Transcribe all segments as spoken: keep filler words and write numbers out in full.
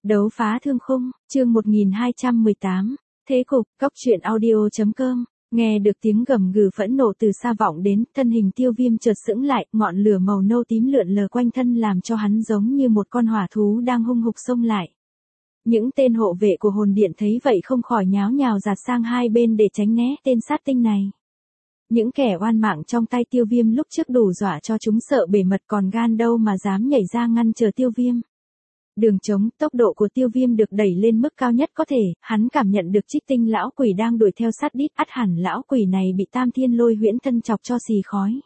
Đấu phá thương khung, chương một nghìn hai trăm mười tám, thế cục, cóc truyện audio.com, nghe được tiếng gầm gừ phẫn nộ từ xa vọng đến, thân hình Tiêu Viêm chợt sững lại, ngọn lửa màu nâu tím lượn lờ quanh thân làm cho hắn giống như một con hỏa thú đang hung hục xông lại. Những tên hộ vệ của hồn điện thấy vậy không khỏi nháo nhào giạt sang hai bên để tránh né tên sát tinh này. Những kẻ oan mạng trong tay Tiêu Viêm lúc trước đủ dọa cho chúng sợ bể mật, còn gan đâu mà dám nhảy ra ngăn chờ Tiêu Viêm. Đường trống, tốc độ của Tiêu Viêm được đẩy lên mức cao nhất có thể, hắn cảm nhận được Trích Tinh lão quỷ đang đuổi theo sát đít, ắt hẳn lão quỷ này bị Tam Thiên Lôi huyễn thân chọc cho xì khói.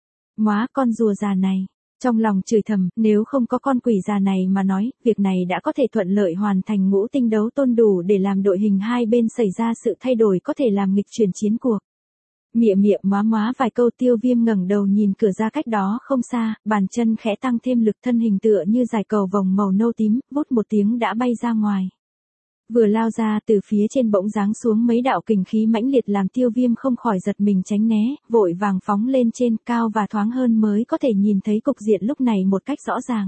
Móa con rùa già này, trong lòng chửi thầm, nếu không có con quỷ già này mà nói, việc này đã có thể thuận lợi hoàn thành ngũ tinh đấu tôn đủ để làm đội hình hai bên xảy ra sự thay đổi, có thể làm nghịch chuyển chiến cuộc. Mịa mịa móa móa vài câu, Tiêu Viêm ngẩng đầu nhìn cửa ra cách đó không xa, bàn chân khẽ tăng thêm lực, thân hình tựa như dải cầu vồng màu nâu tím, vút một tiếng đã bay ra ngoài. Vừa lao ra, từ phía trên bỗng giáng xuống mấy đạo kình khí mãnh liệt làm Tiêu Viêm không khỏi giật mình tránh né, vội vàng phóng lên trên cao và thoáng hơn mới có thể nhìn thấy cục diện lúc này một cách rõ ràng.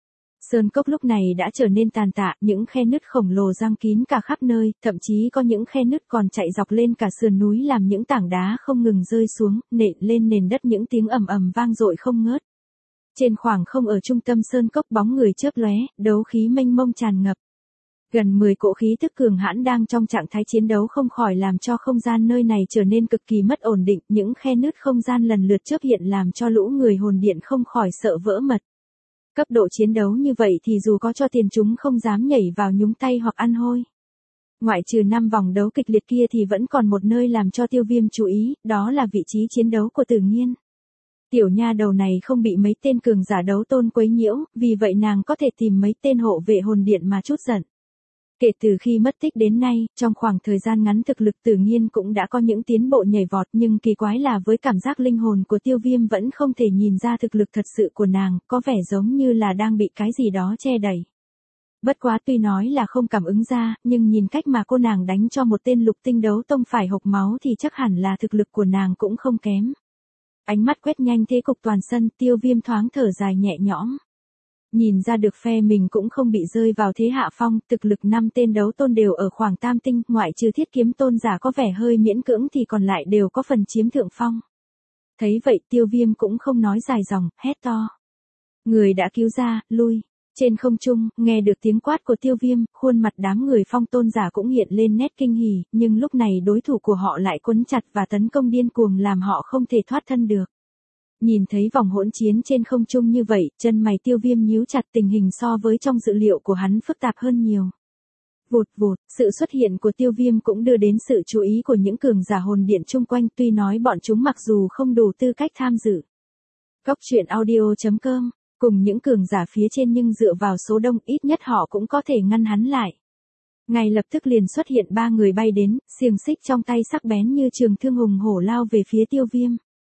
Sơn cốc lúc này đã trở nên tàn tạ, những khe nứt khổng lồ giăng kín cả khắp nơi, thậm chí có những khe nứt còn chạy dọc lên cả sườn núi làm những tảng đá không ngừng rơi xuống, nện lên nền đất những tiếng ầm ầm vang dội không ngớt. Trên khoảng không ở trung tâm sơn cốc, bóng người chớp lóe, đấu khí mênh mông tràn ngập. Gần mười cỗ khí tức cường hãn đang trong trạng thái chiến đấu không khỏi làm cho không gian nơi này trở nên cực kỳ mất ổn định, những khe nứt không gian lần lượt chớp hiện làm cho lũ người hồn điện không khỏi sợ vỡ mật. Cấp độ chiến đấu như vậy thì dù có cho tiền chúng không dám nhảy vào nhúng tay hoặc ăn hôi. Ngoại trừ năm vòng đấu kịch liệt kia thì vẫn còn một nơi làm cho Tiêu Viêm chú ý, đó là vị trí chiến đấu của Tử Nghiên. Tiểu nha đầu này không bị mấy tên cường giả đấu tôn quấy nhiễu, vì vậy nàng có thể tìm mấy tên hộ vệ hồn điện mà trút giận. Kể từ khi mất tích đến nay, trong khoảng thời gian ngắn thực lực Tử Nghiên cũng đã có những tiến bộ nhảy vọt, nhưng kỳ quái là với cảm giác linh hồn của Tiêu Viêm vẫn không thể nhìn ra thực lực thật sự của nàng, có vẻ giống như là đang bị cái gì đó che đậy. Bất quá tuy nói là không cảm ứng ra, nhưng nhìn cách mà cô nàng đánh cho một tên lục tinh đấu tông phải hộc máu thì chắc hẳn là thực lực của nàng cũng không kém. Ánh mắt quét nhanh thế cục toàn sân, Tiêu Viêm thoáng thở dài nhẹ nhõm. Nhìn ra được phe mình cũng không bị rơi vào thế hạ phong, thực lực năm tên đấu tôn đều ở khoảng tam tinh, ngoại trừ Thiết Kiếm tôn giả có vẻ hơi miễn cưỡng thì còn lại đều có phần chiếm thượng phong. Thấy vậy Tiêu Viêm cũng không nói dài dòng, hét to. Người đã cứu ra, lui. Trên không trung, nghe được tiếng quát của Tiêu Viêm, khuôn mặt đám người phong tôn giả cũng hiện lên nét kinh hỉ, nhưng lúc này đối thủ của họ lại quấn chặt và tấn công điên cuồng làm họ không thể thoát thân được. Nhìn thấy vòng hỗn chiến trên không trung như vậy, chân mày Tiêu Viêm nhíu chặt, tình hình so với trong dự liệu của hắn phức tạp hơn nhiều. Vụt vụt, sự xuất hiện của Tiêu Viêm cũng đưa đến sự chú ý của những cường giả hồn điện chung quanh, tuy nói bọn chúng mặc dù không đủ tư cách tham dự. Cóc truyện audio.com, cùng những cường giả phía trên nhưng dựa vào số đông ít nhất họ cũng có thể ngăn hắn lại. Ngay lập tức liền xuất hiện ba người bay đến, xiềng xích trong tay sắc bén như trường thương hùng hổ lao về phía Tiêu Viêm.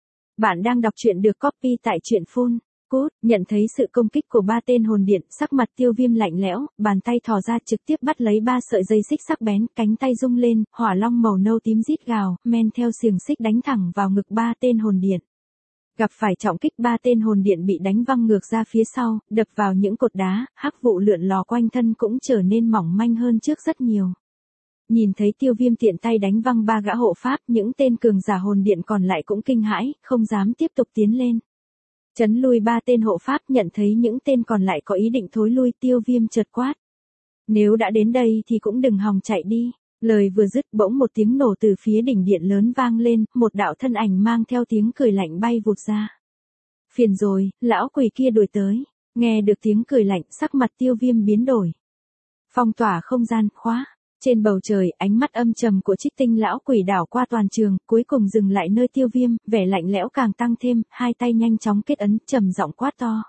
Bạn đang đọc truyện được copy tại truyện phun. Cút, nhận thấy sự công kích của ba tên hồn điện, sắc mặt Tiêu Viêm lạnh lẽo, bàn tay thò ra trực tiếp bắt lấy ba sợi dây xích sắc bén, cánh tay rung lên, hỏa long màu nâu tím rít gào, men theo xiềng xích đánh thẳng vào ngực ba tên hồn điện. Gặp phải trọng kích, ba tên hồn điện bị đánh văng ngược ra phía sau, đập vào những cột đá, hắc vụ lượn lò quanh thân cũng trở nên mỏng manh hơn trước rất nhiều. Nhìn thấy Tiêu Viêm tiện tay đánh văng ba gã hộ pháp, những tên cường giả hồn điện còn lại cũng kinh hãi, không dám tiếp tục tiến lên. Chấn lui ba tên hộ pháp, nhận thấy những tên còn lại có ý định thối lui, Tiêu Viêm chợt quát. Nếu đã đến đây thì cũng đừng hòng chạy đi. Lời vừa dứt bỗng một tiếng nổ từ phía đỉnh điện lớn vang lên, một đạo thân ảnh mang theo tiếng cười lạnh bay vụt ra. Phiền rồi, lão quỷ kia đuổi tới. Nghe được tiếng cười lạnh, sắc mặt Tiêu Viêm biến đổi. Phong tỏa không gian, khóa. Trên bầu trời, ánh mắt âm trầm của Trích Tinh lão quỷ đảo qua toàn trường, cuối cùng dừng lại nơi Tiêu Viêm, vẻ lạnh lẽo càng tăng thêm, hai tay nhanh chóng kết ấn, trầm giọng quát to.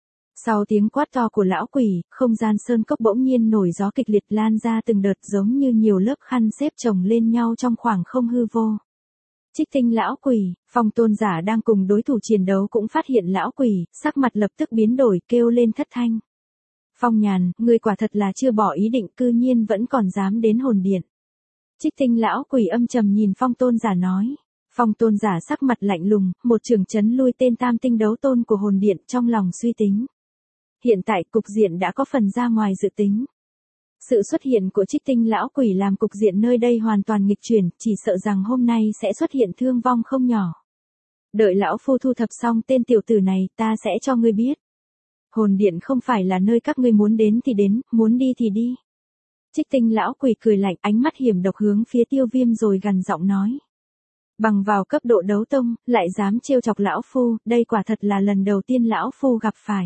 Sau tiếng quát to của lão quỷ, không gian sơn cốc bỗng nhiên nổi gió kịch liệt lan ra từng đợt giống như nhiều lớp khăn xếp chồng lên nhau trong khoảng không hư vô. Trích Tinh lão quỷ, phong tôn giả đang cùng đối thủ chiến đấu cũng phát hiện lão quỷ, sắc mặt lập tức biến đổi, kêu lên thất thanh. Phong Nhàn, ngươi quả thật là chưa bỏ ý định, cư nhiên vẫn còn dám đến hồn điện. Trích Tinh lão quỷ âm trầm nhìn phong tôn giả nói. Phong tôn giả sắc mặt lạnh lùng, một trường chấn lui tên tam tinh đấu tôn của hồn điện, trong lòng suy tính. Hiện tại cục diện đã có phần ra ngoài dự tính. Sự xuất hiện của Trích Tinh lão quỷ làm cục diện nơi đây hoàn toàn nghịch chuyển, chỉ sợ rằng hôm nay sẽ xuất hiện thương vong không nhỏ. Đợi lão phu thu thập xong tên tiểu tử này, ta sẽ cho ngươi biết. Hồn điện không phải là nơi các ngươi muốn đến thì đến, muốn đi thì đi. Trích Tinh lão quỷ cười lạnh, ánh mắt hiểm độc hướng phía Tiêu Viêm rồi gằn giọng nói. Bằng vào cấp độ đấu tông, lại dám trêu chọc lão phu, đây quả thật là lần đầu tiên lão phu gặp phải.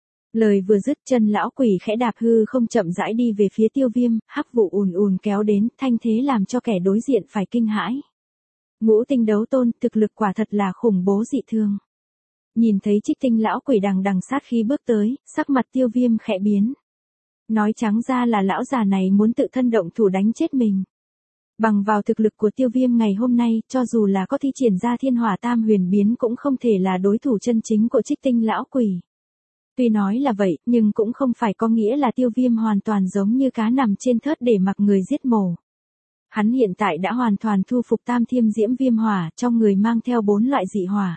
Lời vừa dứt, chân lão quỷ khẽ đạp hư không chậm rãi đi về phía Tiêu Viêm, hắc vụ ùn ùn kéo đến, thanh thế làm cho kẻ đối diện phải kinh hãi. Ngũ tinh đấu tôn, thực lực quả thật là khủng bố dị thường. Nhìn thấy Trích Tinh lão quỷ đằng đằng sát khí bước tới, sắc mặt Tiêu Viêm khẽ biến. Nói trắng ra là lão già này muốn tự thân động thủ đánh chết mình. Bằng vào thực lực của Tiêu Viêm ngày hôm nay, cho dù là có thi triển ra thiên hỏa tam huyền biến cũng không thể là đối thủ chân chính của Trích Tinh lão quỷ. Tuy nói là vậy, nhưng cũng không phải có nghĩa là Tiêu Viêm hoàn toàn giống như cá nằm trên thớt để mặc người giết mổ. Hắn hiện tại đã hoàn toàn thu phục tam thiêm diễm viêm hỏa, trong người mang theo bốn loại dị hỏa.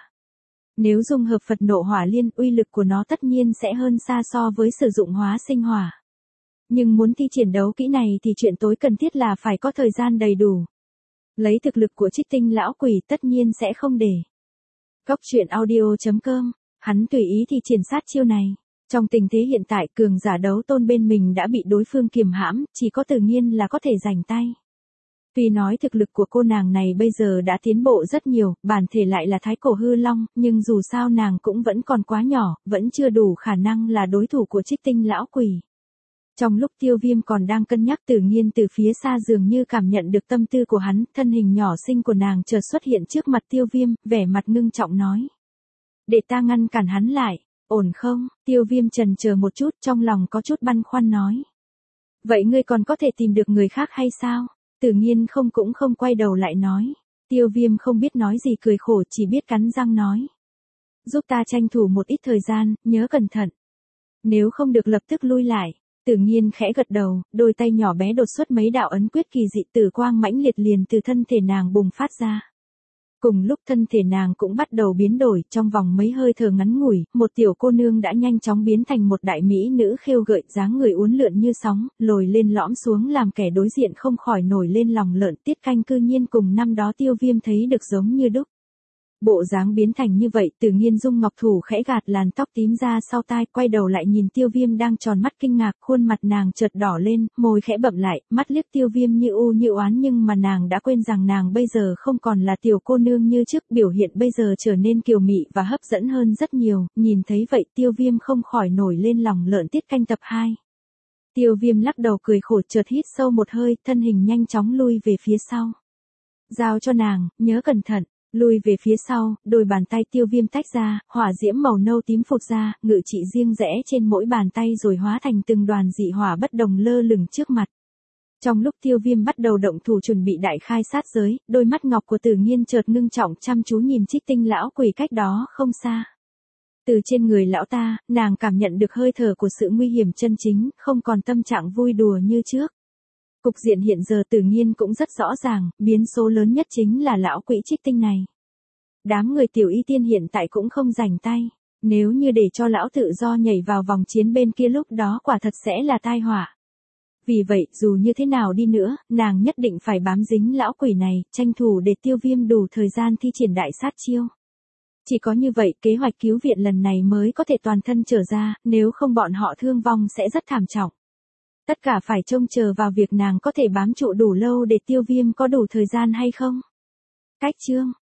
Nếu dung hợp Phật nộ hỏa liên, uy lực của nó tất nhiên sẽ hơn xa so với sử dụng hóa sinh hỏa. Nhưng muốn thi triển đấu kỹ này thì chuyện tối cần thiết là phải có thời gian đầy đủ. Lấy thực lực của Trích Tinh lão quỷ tất nhiên sẽ không để. Cốc truyện audio chấm com, hắn tùy ý thì triển sát chiêu này. Trong tình thế hiện tại, cường giả đấu tôn bên mình đã bị đối phương kiềm hãm, chỉ có Tử Nghiên là có thể giành tay. Tuy nói thực lực của cô nàng này bây giờ đã tiến bộ rất nhiều, bản thể lại là thái cổ hư long, nhưng dù sao nàng cũng vẫn còn quá nhỏ, vẫn chưa đủ khả năng là đối thủ của Trích Tinh lão quỷ. Trong lúc Tiêu Viêm còn đang cân nhắc, Tử Nghiên từ phía xa dường như cảm nhận được tâm tư của hắn, thân hình nhỏ xinh của nàng chợt xuất hiện trước mặt Tiêu Viêm, vẻ mặt ngưng trọng nói. Để ta ngăn cản hắn lại, ổn không? Tiêu Viêm chần chờ một chút, trong lòng có chút băn khoăn nói. Vậy ngươi còn có thể tìm được người khác hay sao? Tử Nghiên không cũng không quay đầu lại nói. Tiêu Viêm không biết nói gì cười khổ, chỉ biết cắn răng nói. Giúp ta tranh thủ một ít thời gian, nhớ cẩn thận. Nếu không được lập tức lui lại. Tử Nghiên khẽ gật đầu, đôi tay nhỏ bé đột xuất mấy đạo ấn quyết kỳ dị, tử quang mãnh liệt liền từ thân thể nàng bùng phát ra. Cùng lúc thân thể nàng cũng bắt đầu biến đổi, trong vòng mấy hơi thở ngắn ngủi, một tiểu cô nương đã nhanh chóng biến thành một đại mỹ nữ khêu gợi, dáng người uốn lượn như sóng, lồi lên lõm xuống làm kẻ đối diện không khỏi nổi lên lòng lợn. Tiết Canh cư nhiên cùng năm đó Tiêu Viêm thấy được giống như đúc. Bộ dáng biến thành như vậy, Tử Nghiên dung ngọc thủ khẽ gạt làn tóc tím ra sau tai, quay đầu lại nhìn Tiêu Viêm đang tròn mắt kinh ngạc, khuôn mặt nàng chợt đỏ lên, môi khẽ bậm lại, mắt liếc Tiêu Viêm như u như oán, nhưng mà nàng đã quên rằng nàng bây giờ không còn là tiểu cô nương như trước, biểu hiện bây giờ trở nên kiều mị và hấp dẫn hơn rất nhiều. Nhìn thấy vậy, Tiêu Viêm không khỏi nổi lên lòng lợn. Tiết Canh tập hai. Tiêu Viêm lắc đầu cười khổ, chợt hít sâu một hơi, thân hình nhanh chóng lui về phía sau. Giao cho nàng, nhớ cẩn thận. Lùi về phía sau, đôi bàn tay Tiêu Viêm tách ra, hỏa diễm màu nâu tím phụt ra, ngự trị riêng rẽ trên mỗi bàn tay rồi hóa thành từng đoàn dị hỏa bất đồng lơ lửng trước mặt. Trong lúc Tiêu Viêm bắt đầu động thủ chuẩn bị đại khai sát giới, đôi mắt ngọc của Tử Nghiên chợt ngưng trọng chăm chú nhìn Trích Tinh lão quỷ cách đó không xa. Từ trên người lão ta, nàng cảm nhận được hơi thở của sự nguy hiểm chân chính, không còn tâm trạng vui đùa như trước. Cục diện hiện giờ Tử Nghiên cũng rất rõ ràng, biến số lớn nhất chính là lão quỷ Trích Tinh này. Đám người Tiểu Y Tiên hiện tại cũng không rảnh tay, nếu như để cho lão tự do nhảy vào vòng chiến bên kia lúc đó quả thật sẽ là tai họa. Vì vậy, dù như thế nào đi nữa, nàng nhất định phải bám dính lão quỷ này, tranh thủ để Tiêu Viêm đủ thời gian thi triển đại sát chiêu. Chỉ có như vậy, kế hoạch cứu viện lần này mới có thể toàn thân trở ra, nếu không bọn họ thương vong sẽ rất thảm trọng. Tất cả phải trông chờ vào việc nàng có thể bám trụ đủ lâu để Tiêu Viêm có đủ thời gian hay không. Cách chương